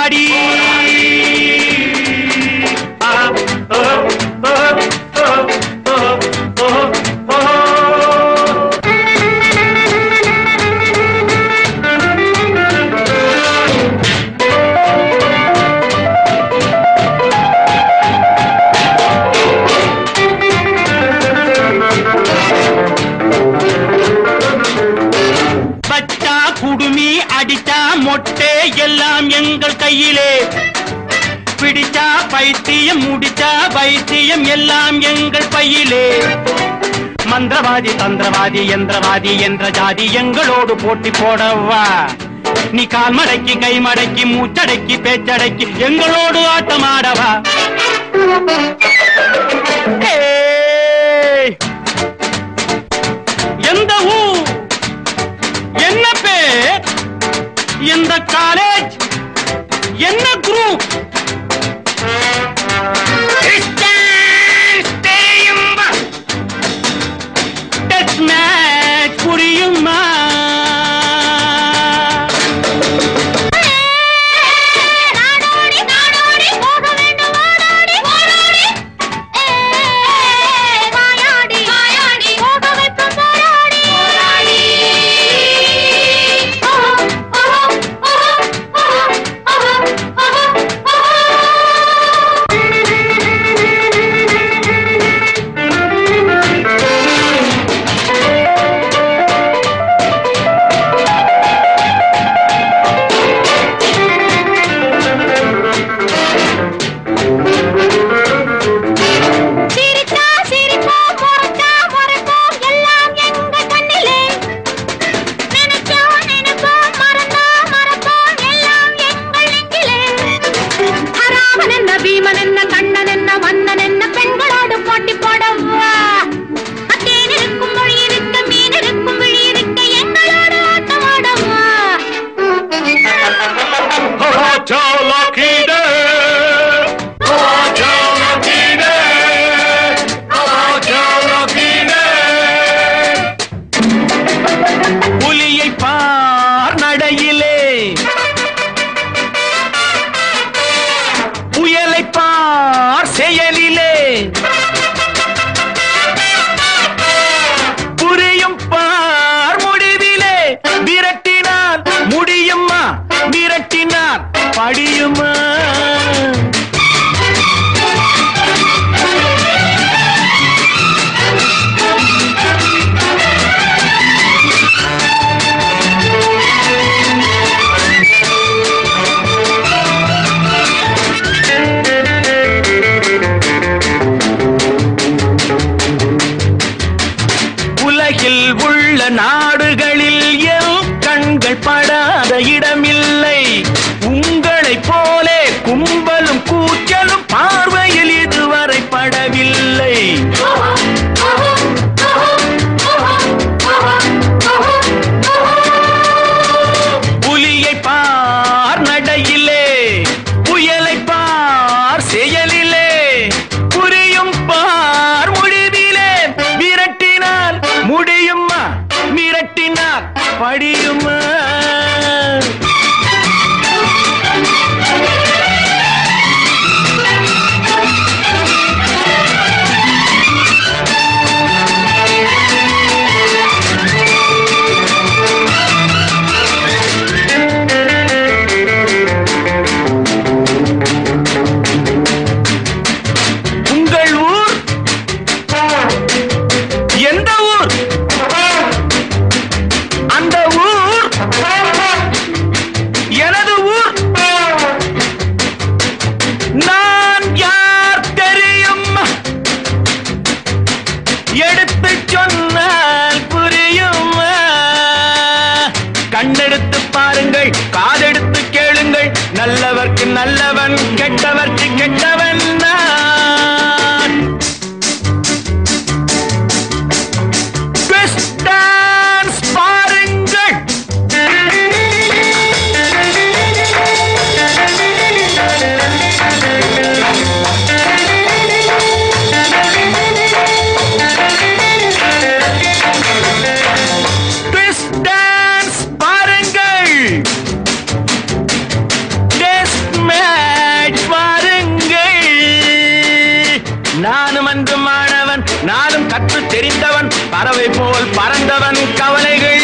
போராடி மொட்டே எல்லாம் எங்கள் கையிலே பிடிச்சா பைத்தியம் முடிச்சா வைத்தியம் எல்லாம் எங்கள் பையிலே மந்திரவாதி தந்திரவாதி யந்திரவாதி என்ற ஜாதி எங்களோடு போட்டி போடவா நீ கால் மடக்கி கை மடக்கி மூச்சடக்கி பேச்சடக்கி எங்களோடு ஆட்டமாடவா எந்த ஊர் என்ன பேர் எந்த காலேஜ் என்ன குரூப் டெஸ்ட் மேட்ச் புரியுமா படியுமா உலகில் உள்ள நாடுகளில் என் கண்கள் படாத இடமில்லை உங்களை போலே கும்பலும் கூச்சலும் பார்வையில் இதுவரை படவில்லை புலியை பார் நடையிலே புயலை பார் செயலிலே புரியும் பார் முடிவிலே விரட்டினால் முடியுமா மிரட்டினால் படியுமா கண்ணெடுத்து பாருங்கள் காதெடுத்து கேளுங்கள் நல்லவர்க்கு நல்லவன் கெட்டவர்க்கு கெட்டவன் நான் ட்விஸ்ட் டான்ஸ் பாருங்கள் சற்று தெரிந்தவன் பறவை போல் பறந்தவன் கவலைகள்